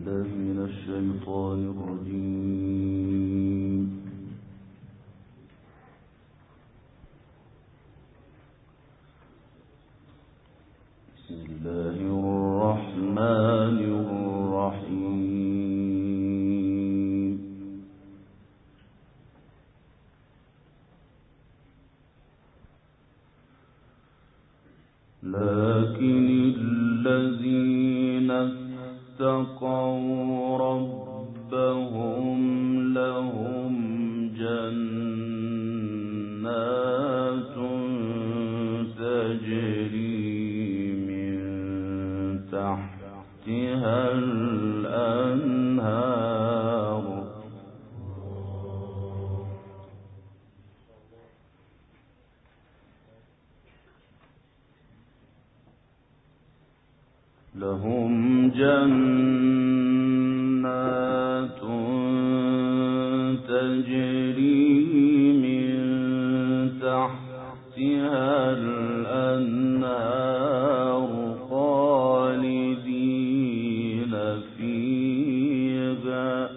لكن الذين اتقوا ربهم لهم جنات تجري من تحتها الأنهار خالدين فيها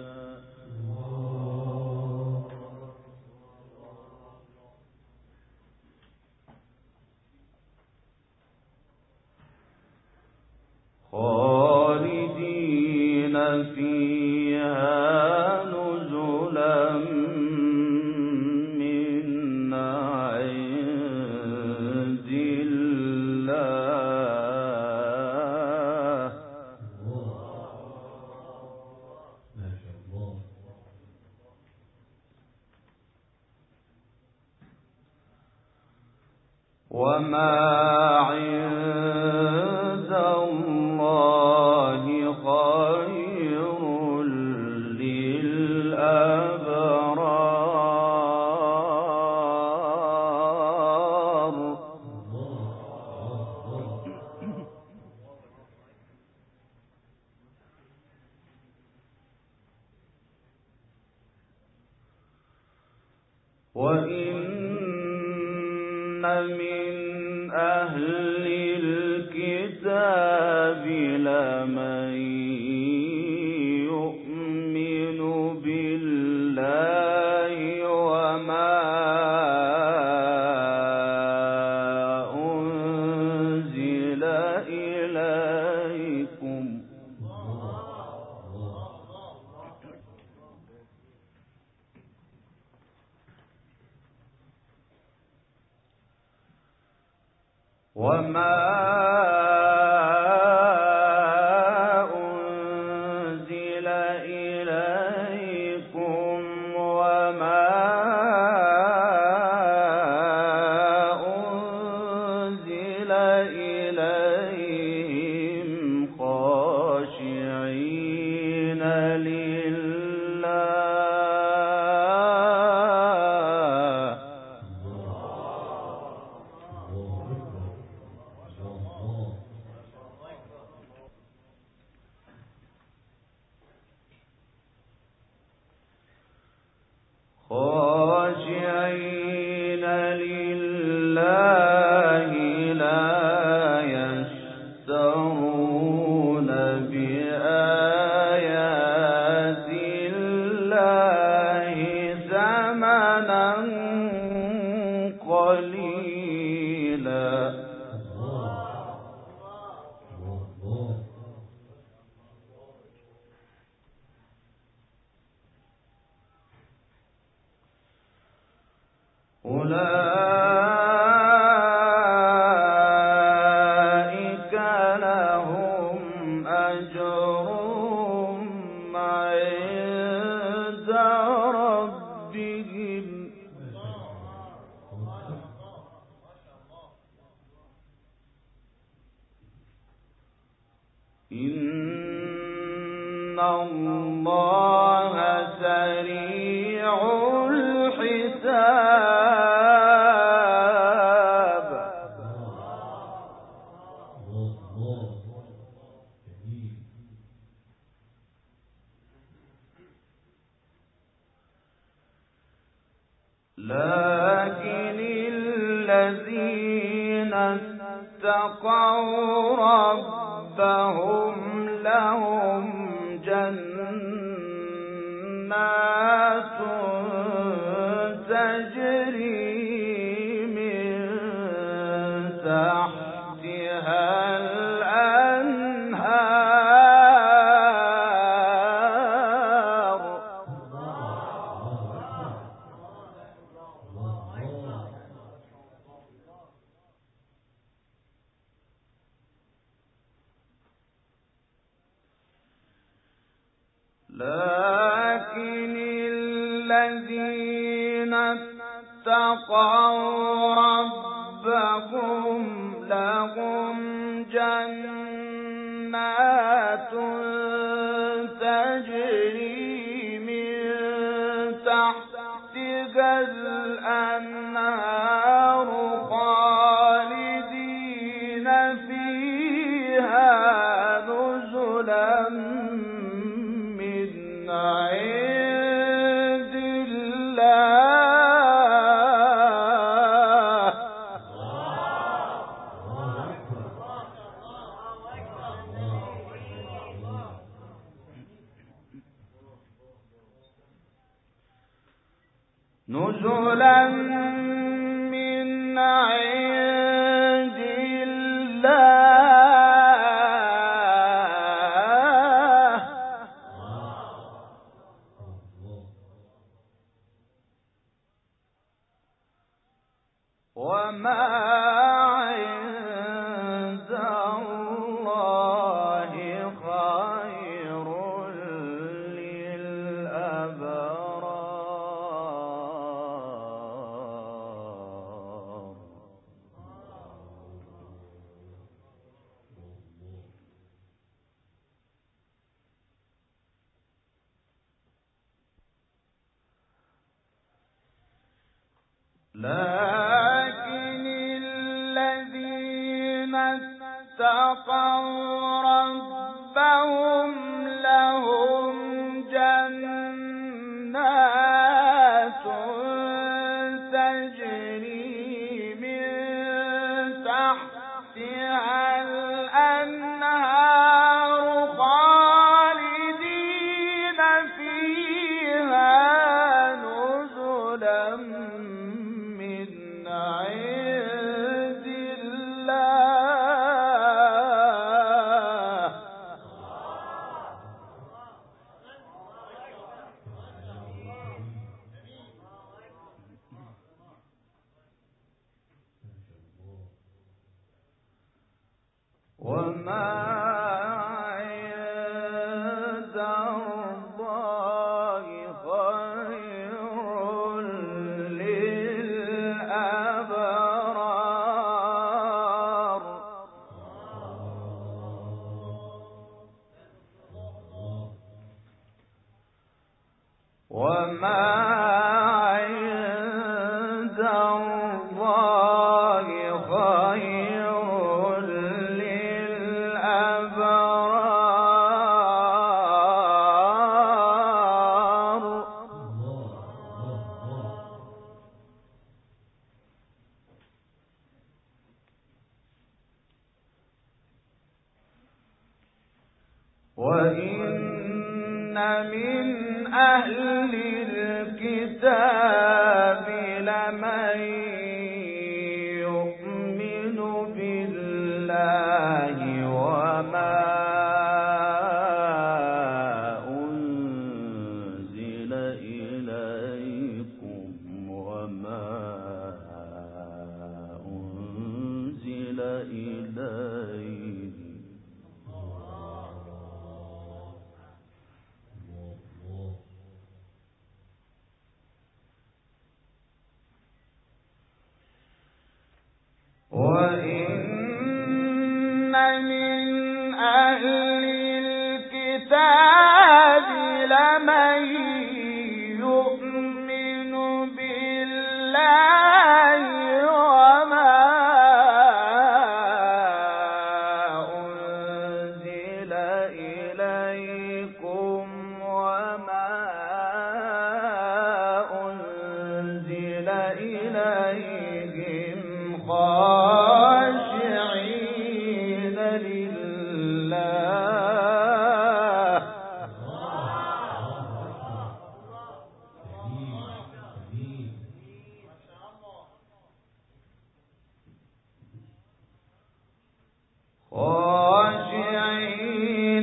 نزلا من عند الله وما عند الله خير للأبرار وإن من أهل الكتاب لمن يؤمن بالله وما أنزل إليكم وما أنزل إليهم خاشعين لله لا يشترون بآيات الله ثمنا قليلا أولئك لهم أجرهم عند ربهم إن الله سريع الحساب لكن الذين اتقوا ربهم لهم جنات لكن الذين اتقوا ربهم لهم جنات تجري من تحتها الأنهار خالدين فيها نزلا من عند الله. نزلا من عند الله وما عند الله خير للأبرار. لكن الذين اتقوا ربهم لهم جنات تجري من تحتها الأنهار خالدين فيها نزلا من عند الله وما عند الله خير للأبرار. وما عند الله خير للأبرار. وإن من أهل الكتاب لمن يؤمن بالله وما أنزل إليكم وما أنزل إليهم وإن من أهل الكتاب لمن يؤمن بالله وما أنزل إليكم وما أنزل إليهم خاشعين لله خاشعين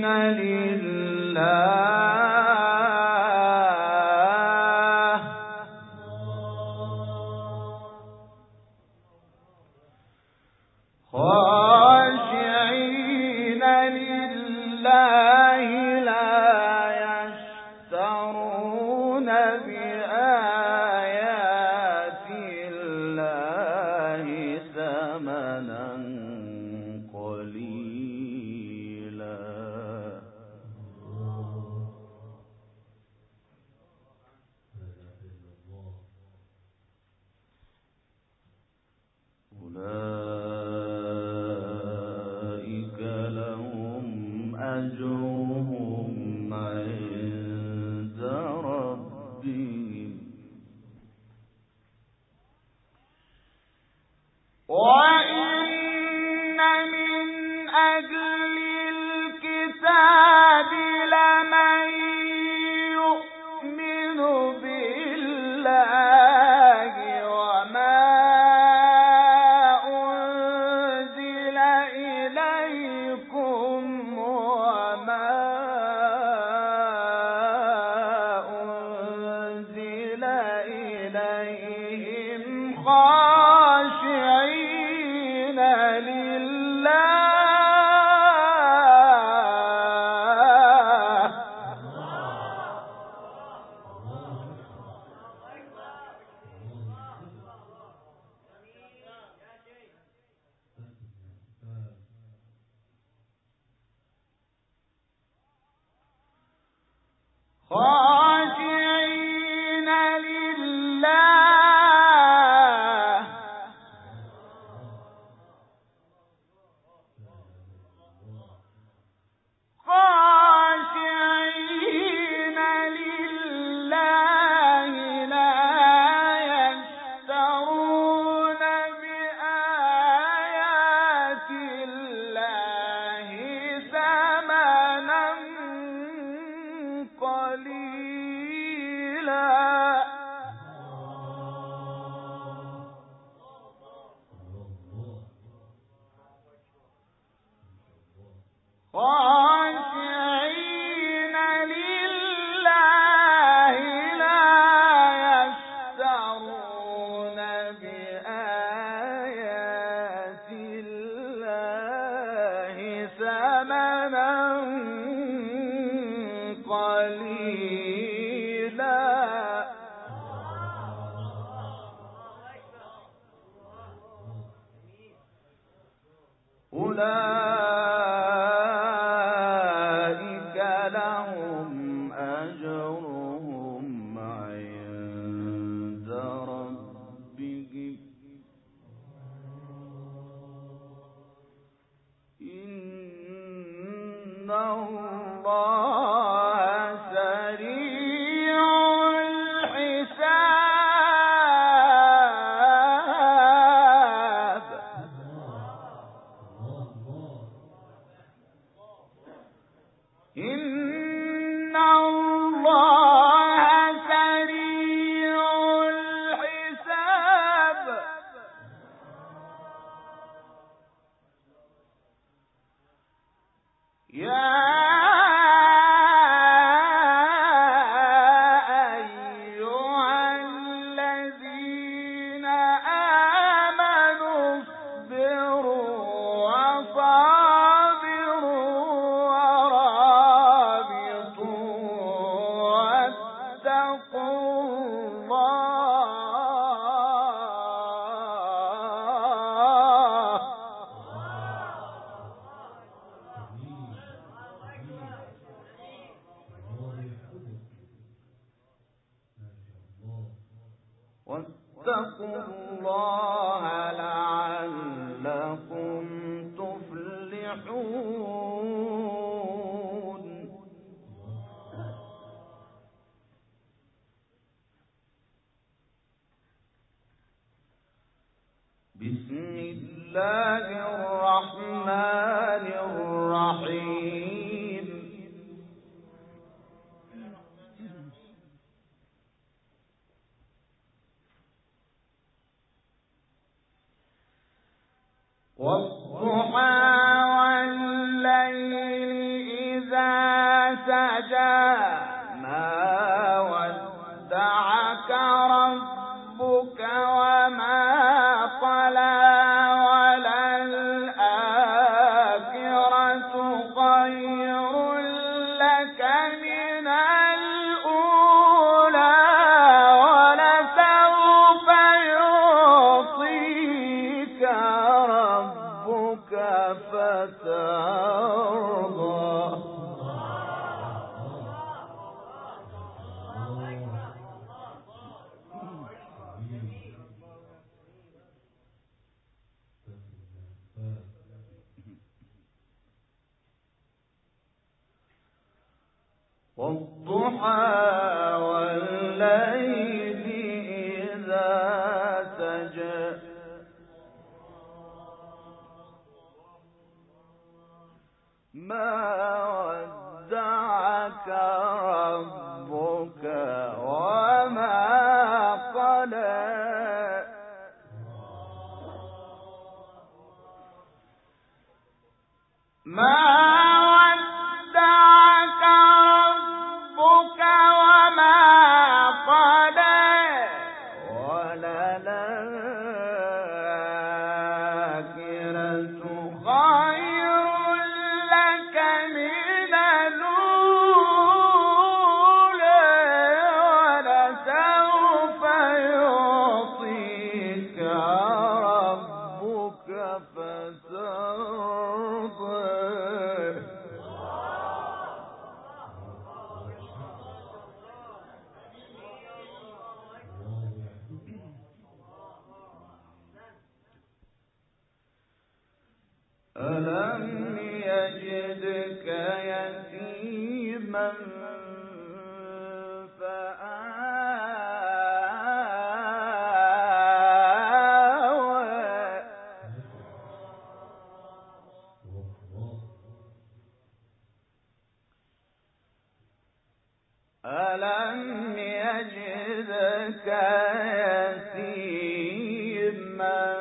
لله خاشعين لله لا أجرهم عند ربهم وإن من أهل الكتاب لمن يؤمن بالله وما أنزل إليكم وما أنزل إليهم خاشعين لله خاشعين لله خاشعين لله لا يشترون بآيات الله ثمنا قليلا خاشعين لله لا يشترون بآيات الله ثمنا قليلا أولئك لهم أجرهم عند ربهم إن الله سريع الحساب إن الله سريع الحساب يا أيها الذين آمنوا اصبروا وصابروا ورابطوا واتقوا الله واتقوا الله لعلكم تفلحون بسم الله الرحمن الرحيم والضحى والليل إذا سجى ما ودعك ربك وما قلى وللآخرة خير لك من الأولى ولسوف يعطيك ربك فترضى والضحى والليل إذا سجى ما ودعك ربك وما قلى ما ودعك ربك وما قلى وللآخرة خير لك من الأولى ولسوف يعطيك ربك فترضى ألم يجدك يتيما فآوى ألم يجدك يتيما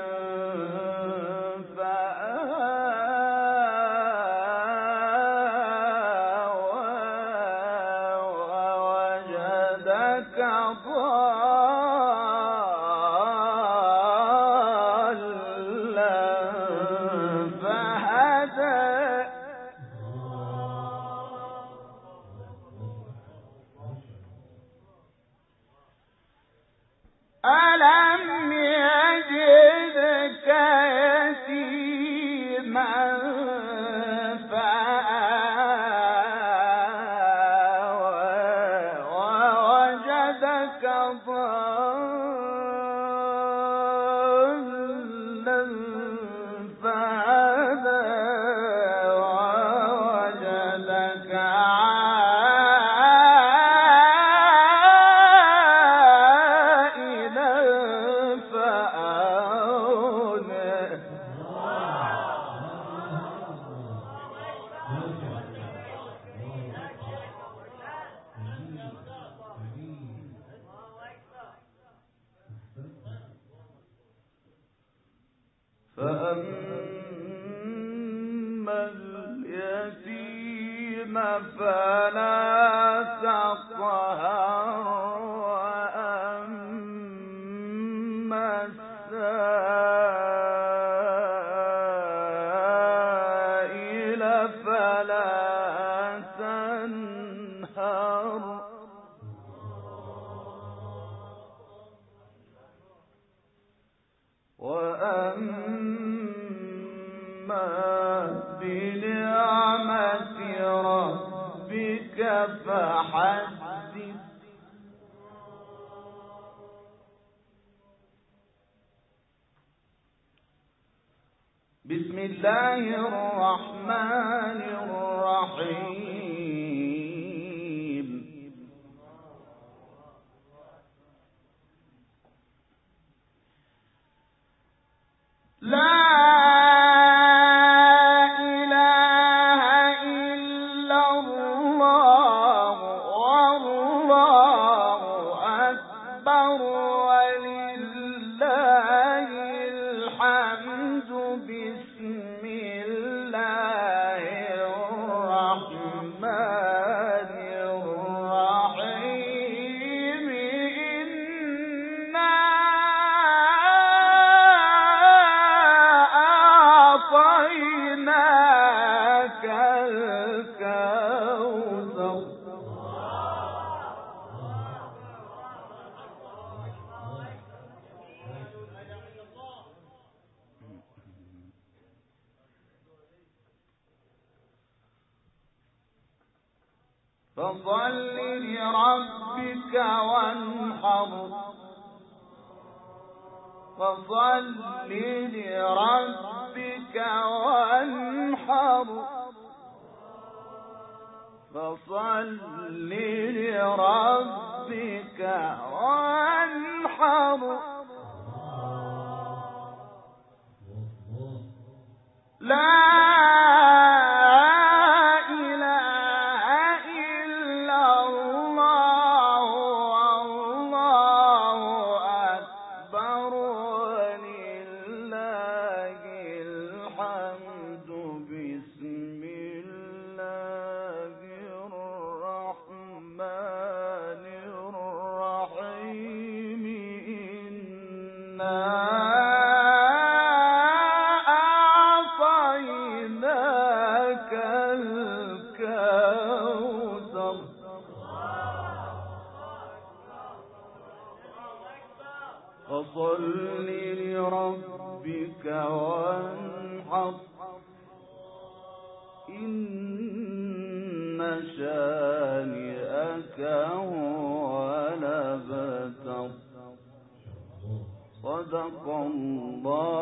ألم يجدك يتيما فآوى ووجدك ضالا فهدى ووجدك فأما اليتيم فلا تقهر وأما السائل فلا تنهر وأما بنعمة ربك فحدث بسم الله الرحمن الرحيم لا إله إلا الله والله أكبر ولله الحمد بسم الله الرحمن الرحيم إنا أعطيناك الكوثر فصل لربك وانحر فصل لربك وانحر فصل لربك وانحر لا فصل لربك وانحر إن شانئك هو الأبتر صدق الله